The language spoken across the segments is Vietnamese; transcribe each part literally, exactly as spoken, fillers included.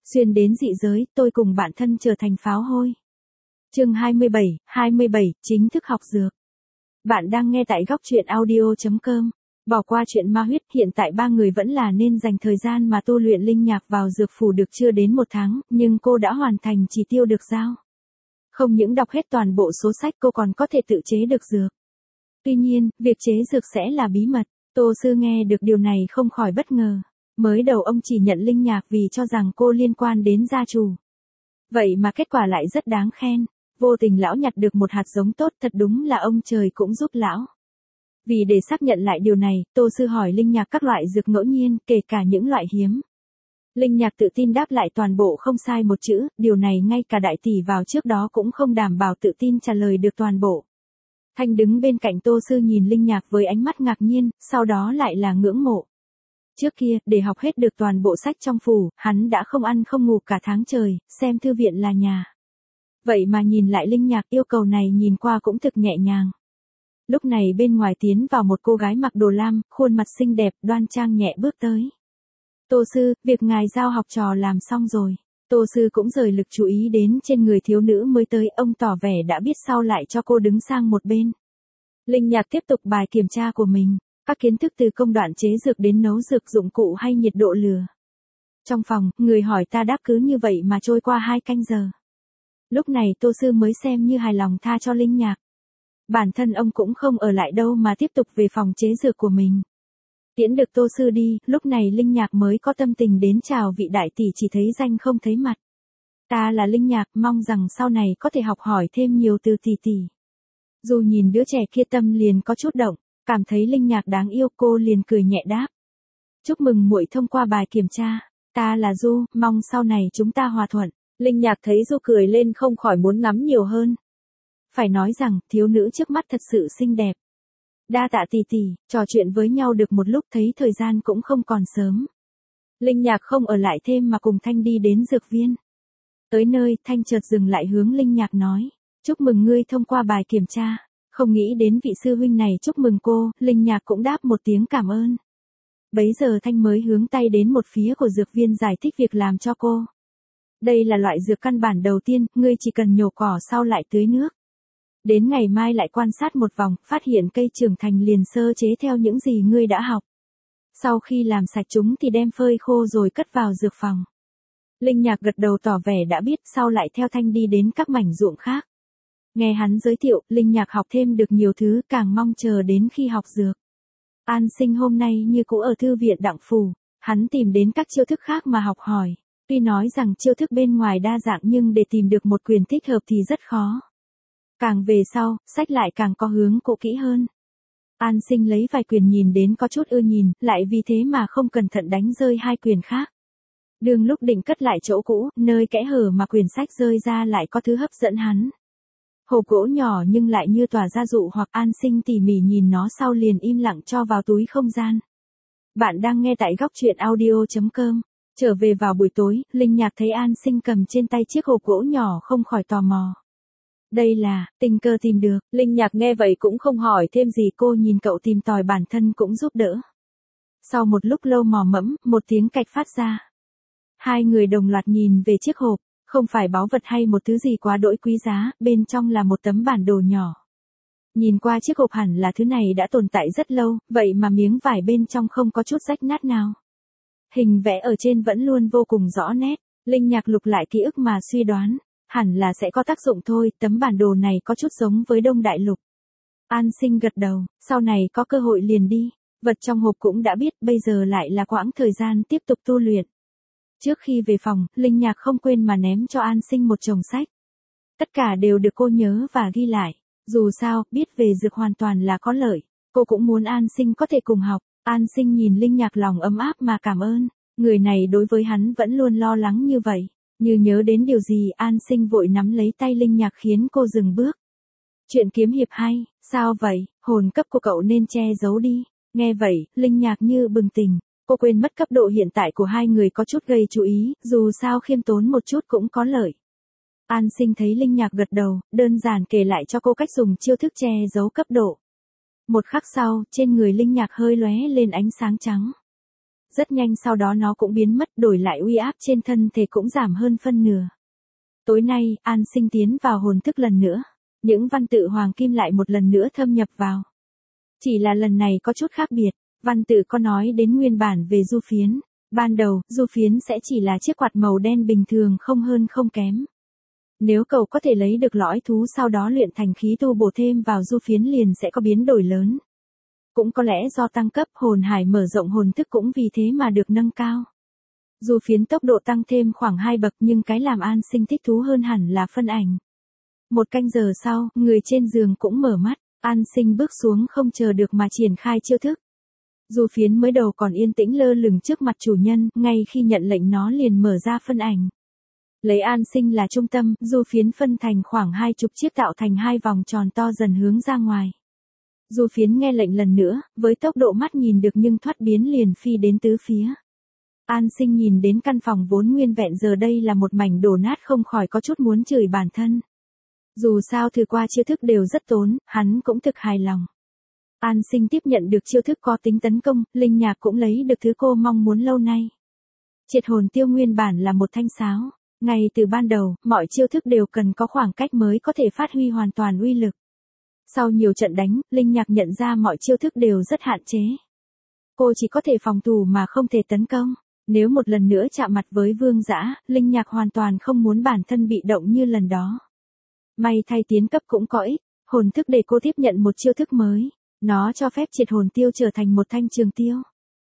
Xuyên đến dị giới, tôi cùng bạn thân trở thành pháo hôi. Chương hai mươi bảy, hai mươi bảy, chính thức học dược. Bạn đang nghe tại góc truyện audio chấm com. Bỏ qua chuyện ma huyết, hiện tại ba người vẫn là nên dành thời gian mà tu luyện linh nhạc vào dược phủ được chưa đến một tháng, nhưng cô đã hoàn thành chỉ tiêu được giao. Không những đọc hết toàn bộ số sách, cô còn có thể tự chế được dược. Tuy nhiên, việc chế dược sẽ là bí mật. Tô Sư nghe được điều này không khỏi bất ngờ. Mới đầu ông chỉ nhận linh nhạc vì cho rằng cô liên quan đến gia chủ. Vậy mà kết quả lại rất đáng khen. Vô tình lão nhặt được một hạt giống tốt, thật đúng là ông trời cũng giúp lão. Vì để xác nhận lại điều này, Tô Sư hỏi linh nhạc các loại dược ngẫu nhiên, kể cả những loại hiếm. Linh nhạc tự tin đáp lại toàn bộ không sai một chữ, điều này ngay cả đại tỷ vào trước đó cũng không đảm bảo tự tin trả lời được toàn bộ. Thanh đứng bên cạnh Tô Sư nhìn linh nhạc với ánh mắt ngạc nhiên, sau đó lại là ngưỡng mộ. Trước kia, để học hết được toàn bộ sách trong phủ, hắn đã không ăn không ngủ cả tháng trời, xem thư viện là nhà. Vậy mà nhìn lại linh nhạc, yêu cầu này nhìn qua cũng thực nhẹ nhàng. Lúc này bên ngoài tiến vào một cô gái mặc đồ lam, khuôn mặt xinh đẹp, đoan trang nhẹ bước tới. Tô Sư, việc ngài giao học trò làm xong rồi. Tô Sư cũng rời lực chú ý đến trên người thiếu nữ mới tới, ông tỏ vẻ đã biết sau lại cho cô đứng sang một bên. Linh nhạc tiếp tục bài kiểm tra của mình, các kiến thức từ công đoạn chế dược đến nấu dược, dụng cụ hay nhiệt độ lửa. Trong phòng, người hỏi ta đáp cứ như vậy mà trôi qua hai canh giờ. Lúc này Tô Sư mới xem như hài lòng tha cho linh nhạc. Bản thân ông cũng không ở lại đâu mà tiếp tục về phòng chế dược của mình. Tiễn được Tô Sư đi, lúc này linh nhạc mới có tâm tình đến chào vị đại tỷ, chỉ thấy danh không thấy mặt. Ta là linh nhạc, mong rằng sau này có thể học hỏi thêm nhiều từ tỷ tỷ. Dù nhìn đứa trẻ kia tâm liền có chút động, cảm thấy linh nhạc đáng yêu, cô liền cười nhẹ đáp. Chúc mừng muội thông qua bài kiểm tra, ta là Du, mong sau này chúng ta hòa thuận. Linh nhạc thấy Du cười lên không khỏi muốn ngắm nhiều hơn. Phải nói rằng, thiếu nữ trước mắt thật sự xinh đẹp. Đa tạ tỷ tỷ, trò chuyện với nhau được một lúc thấy thời gian cũng không còn sớm. Linh nhạc không ở lại thêm mà cùng Thanh đi đến dược viên. Tới nơi, Thanh chợt dừng lại hướng linh nhạc nói. Chúc mừng ngươi thông qua bài kiểm tra. Không nghĩ đến vị sư huynh này chúc mừng cô, linh nhạc cũng đáp một tiếng cảm ơn. Bấy giờ Thanh mới hướng tay đến một phía của dược viên giải thích việc làm cho cô. Đây là loại dược căn bản đầu tiên, ngươi chỉ cần nhổ cỏ sau lại tưới nước. Đến ngày mai lại quan sát một vòng, phát hiện cây trưởng thành liền sơ chế theo những gì ngươi đã học. Sau khi làm sạch chúng thì đem phơi khô rồi cất vào dược phòng. Linh nhạc gật đầu tỏ vẻ đã biết, sau lại theo Thanh đi đến các mảnh ruộng khác. Nghe hắn giới thiệu, linh nhạc học thêm được nhiều thứ, càng mong chờ đến khi học dược. An Sinh hôm nay như cũ ở thư viện Đặng Phủ, hắn tìm đến các chiêu thức khác mà học hỏi. Tuy nói rằng chiêu thức bên ngoài đa dạng nhưng để tìm được một quyền thích hợp thì rất khó. Càng về sau, sách lại càng có hướng cũ kỹ hơn. An Sinh lấy vài quyền nhìn đến có chút ưa nhìn, lại vì thế mà không cẩn thận đánh rơi hai quyền khác. Đường lúc định cất lại chỗ cũ, nơi kẽ hở mà quyển sách rơi ra lại có thứ hấp dẫn hắn. Hộp gỗ nhỏ nhưng lại như tỏa ra dụ hoặc. An Sinh tỉ mỉ nhìn nó sau liền im lặng cho vào túi không gian. Bạn đang nghe tại góc truyện audio chấm com. Trở về vào buổi tối, linh nhạc thấy An Sinh cầm trên tay chiếc hộp gỗ nhỏ không khỏi tò mò. Đây là, tình cờ tìm được, linh nhạc nghe vậy cũng không hỏi thêm gì, cô nhìn cậu tìm tòi bản thân cũng giúp đỡ. Sau một lúc lâu mò mẫm, một tiếng cạch phát ra. Hai người đồng loạt nhìn về chiếc hộp, không phải báu vật hay một thứ gì quá đỗi quý giá, bên trong là một tấm bản đồ nhỏ. Nhìn qua chiếc hộp hẳn là thứ này đã tồn tại rất lâu, vậy mà miếng vải bên trong không có chút rách nát nào. Hình vẽ ở trên vẫn luôn vô cùng rõ nét, linh nhạc lục lại ký ức mà suy đoán. Hẳn là sẽ có tác dụng thôi, tấm bản đồ này có chút giống với Đông Đại Lục. An Sinh gật đầu, sau này có cơ hội liền đi, vật trong hộp cũng đã biết, bây giờ lại là quãng thời gian tiếp tục tu luyện. Trước khi về phòng, linh nhạc không quên mà ném cho An Sinh một chồng sách. Tất cả đều được cô nhớ và ghi lại, dù sao, biết về dược hoàn toàn là có lợi, cô cũng muốn An Sinh có thể cùng học. An Sinh nhìn linh nhạc lòng ấm áp mà cảm ơn, người này đối với hắn vẫn luôn lo lắng như vậy. Như nhớ đến điều gì, An Sinh vội nắm lấy tay linh nhạc khiến cô dừng bước. Chuyện kiếm hiệp hay, sao vậy, hồn cấp của cậu nên che giấu đi. Nghe vậy, linh nhạc như bừng tỉnh, cô quên mất cấp độ hiện tại của hai người có chút gây chú ý, dù sao khiêm tốn một chút cũng có lợi. An Sinh thấy linh nhạc gật đầu, đơn giản kể lại cho cô cách dùng chiêu thức che giấu cấp độ. Một khắc sau, trên người linh nhạc hơi lóe lên ánh sáng trắng. Rất nhanh sau đó nó cũng biến mất, đổi lại uy áp trên thân thể cũng giảm hơn phân nửa. Tối nay, An Sinh tiến vào hồn thức lần nữa. Những văn tự hoàng kim lại một lần nữa thâm nhập vào. Chỉ là lần này có chút khác biệt, văn tự có nói đến nguyên bản về du phiến. Ban đầu, du phiến sẽ chỉ là chiếc quạt màu đen bình thường không hơn không kém. Nếu cậu có thể lấy được lõi thú sau đó luyện thành khí tu bổ thêm vào du phiến liền sẽ có biến đổi lớn. Cũng có lẽ do tăng cấp hồn hải mở rộng hồn thức cũng vì thế mà được nâng cao. Du phiến tốc độ tăng thêm khoảng hai bậc nhưng cái làm An Sinh thích thú hơn hẳn là phân ảnh. Một canh giờ sau, người trên giường cũng mở mắt, An Sinh bước xuống không chờ được mà triển khai chiêu thức. Du phiến mới đầu còn yên tĩnh lơ lửng trước mặt chủ nhân, ngay khi nhận lệnh nó liền mở ra phân ảnh. Lấy An Sinh là trung tâm, du phiến phân thành khoảng hai chục chiếc tạo thành hai vòng tròn to dần hướng ra ngoài. Du phiến nghe lệnh lần nữa, với tốc độ mắt nhìn được nhưng thoát biến liền phi đến tứ phía. An Sinh nhìn đến căn phòng vốn nguyên vẹn giờ đây là một mảnh đổ nát không khỏi có chút muốn chửi bản thân. Dù sao thử qua chiêu thức đều rất tốn, hắn cũng thực hài lòng. An Sinh tiếp nhận được chiêu thức có tính tấn công, Linh Nhạc cũng lấy được thứ cô mong muốn lâu nay. Triệt hồn tiêu nguyên bản là một thanh sáo. Ngay từ ban đầu, mọi chiêu thức đều cần có khoảng cách mới có thể phát huy hoàn toàn uy lực. Sau nhiều trận đánh, Linh Nhạc nhận ra mọi chiêu thức đều rất hạn chế. Cô chỉ có thể phòng thủ mà không thể tấn công. Nếu một lần nữa chạm mặt với Vương Dã, Linh Nhạc hoàn toàn không muốn bản thân bị động như lần đó. May thay tiến cấp cũng có ích, hồn thức để cô tiếp nhận một chiêu thức mới. Nó cho phép triệt hồn tiêu trở thành một thanh trường tiêu.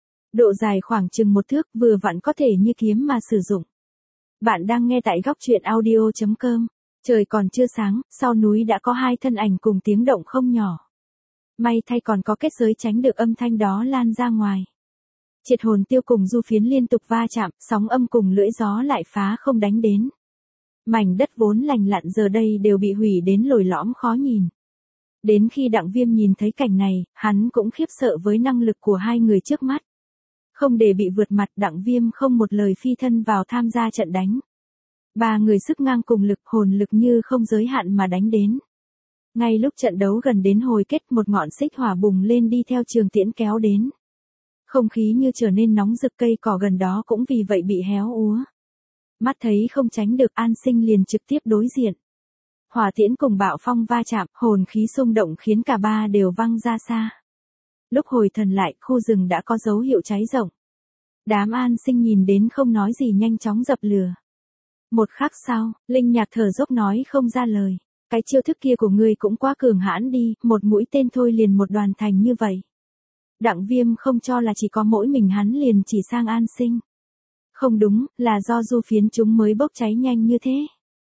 Độ dài khoảng chừng một thước, vừa vặn có thể như kiếm mà sử dụng. Bạn đang nghe tại góc truyện audio chấm com. Trời còn chưa sáng, sau núi đã có hai thân ảnh cùng tiếng động không nhỏ. May thay còn có kết giới tránh được âm thanh đó lan ra ngoài. Triệt hồn tiêu cùng du phiến liên tục va chạm, sóng âm cùng lưỡi gió lại phá không đánh đến. Mảnh đất vốn lành lặn giờ đây đều bị hủy đến lồi lõm khó nhìn. Đến khi Đặng Viêm nhìn thấy cảnh này, hắn cũng khiếp sợ với năng lực của hai người trước mắt. Không để bị vượt mặt, Đặng Viêm không một lời phi thân vào tham gia trận đánh. Ba người sức ngang cùng lực, hồn lực như không giới hạn mà đánh đến. Ngay lúc trận đấu gần đến hồi kết, một ngọn xích hỏa bùng lên đi theo trường tiễn kéo đến. Không khí như trở nên nóng rực, cây cỏ gần đó cũng vì vậy bị héo úa. Mắt thấy không tránh được, An Sinh liền trực tiếp đối diện. Hỏa tiễn cùng bạo phong va chạm, hồn khí xung động khiến cả ba đều văng ra xa. Lúc hồi thần lại, khu rừng đã có dấu hiệu cháy rộng. Đám An Sinh nhìn đến không nói gì nhanh chóng dập lửa. Một khắc sau, Linh Nhạc thở dốc nói không ra lời. Cái chiêu thức kia của ngươi cũng quá cường hãn đi, một mũi tên thôi liền một đoàn thành như vậy. Đặng Viêm không cho là chỉ có mỗi mình hắn liền chỉ sang An Sinh. Không đúng, là do du phiến chúng mới bốc cháy nhanh như thế.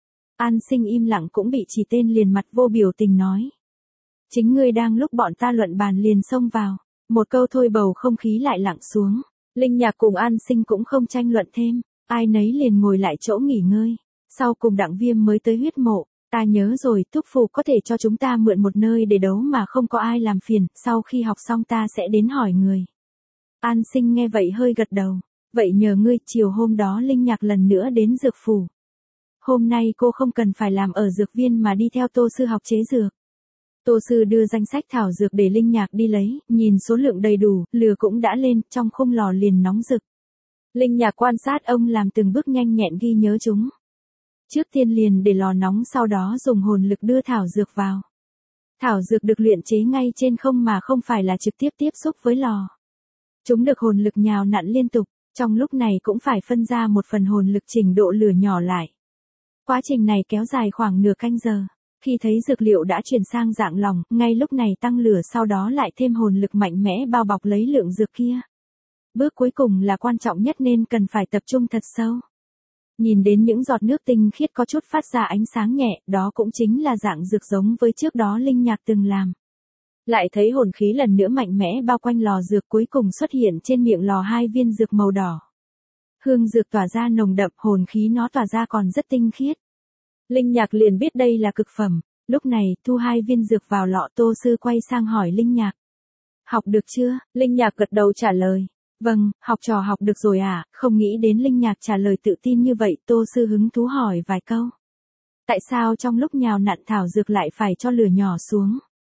An Sinh im lặng cũng bị chỉ tên liền mặt vô biểu tình nói. Chính ngươi đang lúc bọn ta luận bàn liền xông vào. Một câu thôi bầu không khí lại lặng xuống. Linh Nhạc cùng An Sinh cũng không tranh luận thêm. Ai nấy liền ngồi lại chỗ nghỉ ngơi. Sau cùng Đặng Viêm mới tới huyết mộ. Ta nhớ rồi, Thúc Phù có thể cho chúng ta mượn một nơi để đấu mà không có ai làm phiền. Sau khi học xong ta sẽ đến hỏi người. An Sinh nghe vậy hơi gật đầu. Vậy nhờ ngươi, chiều hôm đó Linh Nhạc lần nữa đến dược phủ. Hôm nay cô không cần phải làm ở dược viên mà đi theo Tô Sư học chế dược. Tô Sư đưa danh sách thảo dược để Linh Nhạc đi lấy, nhìn số lượng đầy đủ, lửa cũng đã lên, trong khung lò liền nóng rực. Linh Nhạc quan sát ông làm từng bước nhanh nhẹn ghi nhớ chúng. Trước tiên liền để lò nóng, sau đó dùng hồn lực đưa thảo dược vào. Thảo dược được luyện chế ngay trên không mà không phải là trực tiếp tiếp xúc với lò. Chúng được hồn lực nhào nặn liên tục, trong lúc này cũng phải phân ra một phần hồn lực chỉnh độ lửa nhỏ lại. Quá trình này kéo dài khoảng nửa canh giờ. Khi thấy dược liệu đã chuyển sang dạng lỏng, ngay lúc này tăng lửa, sau đó lại thêm hồn lực mạnh mẽ bao bọc lấy lượng dược kia. Bước cuối cùng là quan trọng nhất nên cần phải tập trung thật sâu. Nhìn đến những giọt nước tinh khiết có chút phát ra ánh sáng nhẹ, đó cũng chính là dạng dược giống với trước đó Linh Nhạc từng làm. Lại thấy hồn khí lần nữa mạnh mẽ bao quanh lò dược, cuối cùng xuất hiện trên miệng lò hai viên dược màu đỏ. Hương dược tỏa ra nồng đậm, hồn khí nó tỏa ra còn rất tinh khiết. Linh Nhạc liền biết đây là cực phẩm. Lúc này, thu hai viên dược vào lọ, Tô Sư quay sang hỏi Linh Nhạc. Học được chưa? Linh Nhạc gật đầu trả lời. Vâng, học trò học được rồi à? Không nghĩ đến Linh Nhạc trả lời tự tin như vậy, Tô Sư hứng thú hỏi vài câu. Tại sao trong lúc nhào nặn thảo dược lại phải cho lửa nhỏ xuống?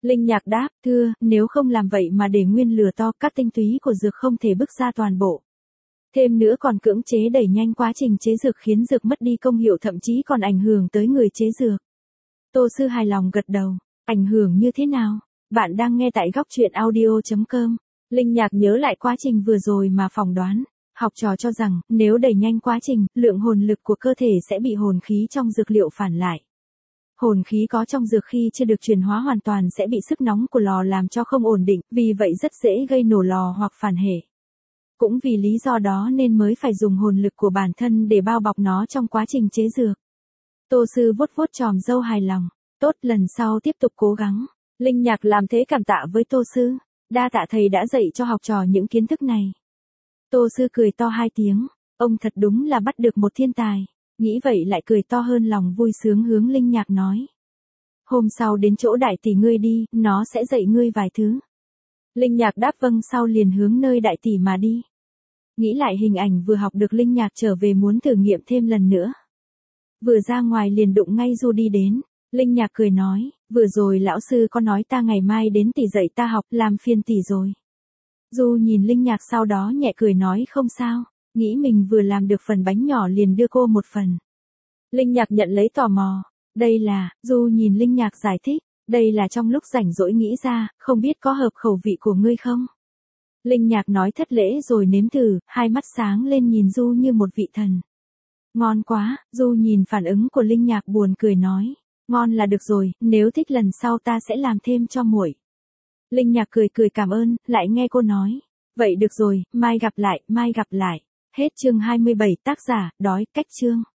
Linh Nhạc đáp, thưa, nếu không làm vậy mà để nguyên lửa to, các tinh túy của dược không thể bức ra toàn bộ. Thêm nữa còn cưỡng chế đẩy nhanh quá trình chế dược khiến dược mất đi công hiệu, thậm chí còn ảnh hưởng tới người chế dược. Tô Sư hài lòng gật đầu. Ảnh hưởng như thế nào? Bạn đang nghe tại góc truyện audio chấm com. Linh Nhạc nhớ lại quá trình vừa rồi mà phỏng đoán. Học trò cho rằng, nếu đẩy nhanh quá trình, lượng hồn lực của cơ thể sẽ bị hồn khí trong dược liệu phản lại. Hồn khí có trong dược khi chưa được chuyển hóa hoàn toàn sẽ bị sức nóng của lò làm cho không ổn định, vì vậy rất dễ gây nổ lò hoặc phản hệ. Cũng vì lý do đó nên mới phải dùng hồn lực của bản thân để bao bọc nó trong quá trình chế dược. Tô Sư vuốt vuốt chòm râu hài lòng. Tốt, lần sau tiếp tục cố gắng. Linh Nhạc làm thế cảm tạ với Tô Sư. Đa tạ thầy đã dạy cho học trò những kiến thức này. Tô Sư cười to hai tiếng. Ông thật đúng là bắt được một thiên tài. Nghĩ vậy lại cười to hơn, lòng vui sướng hướng Linh Nhạc nói. Hôm sau đến chỗ đại tỷ ngươi đi, nó sẽ dạy ngươi vài thứ. Linh Nhạc đáp vâng, sau liền hướng nơi đại tỷ mà đi. Nghĩ lại hình ảnh vừa học được, Linh Nhạc trở về muốn thử nghiệm thêm lần nữa. Vừa ra ngoài liền đụng ngay Du đi đến. Linh Nhạc cười nói, vừa rồi lão sư có nói ta ngày mai đến tỷ dạy ta học, làm phiền tỷ rồi. Du nhìn Linh Nhạc sau đó nhẹ cười nói không sao, nghĩ mình vừa làm được phần bánh nhỏ liền đưa cô một phần. Linh Nhạc nhận lấy tò mò, đây là, Du nhìn Linh Nhạc giải thích, đây là trong lúc rảnh rỗi nghĩ ra, không biết có hợp khẩu vị của ngươi không? Linh Nhạc nói thất lễ rồi nếm thử, hai mắt sáng lên nhìn Du như một vị thần. Ngon quá, Du nhìn phản ứng của Linh Nhạc buồn cười nói, ngon là được rồi, nếu thích lần sau ta sẽ làm thêm cho muội. Linh Nhạc cười cười cảm ơn, lại nghe cô nói, vậy được rồi, mai gặp lại, mai gặp lại. Hết chương hai mươi bảy, tác giả, đói, cách chương.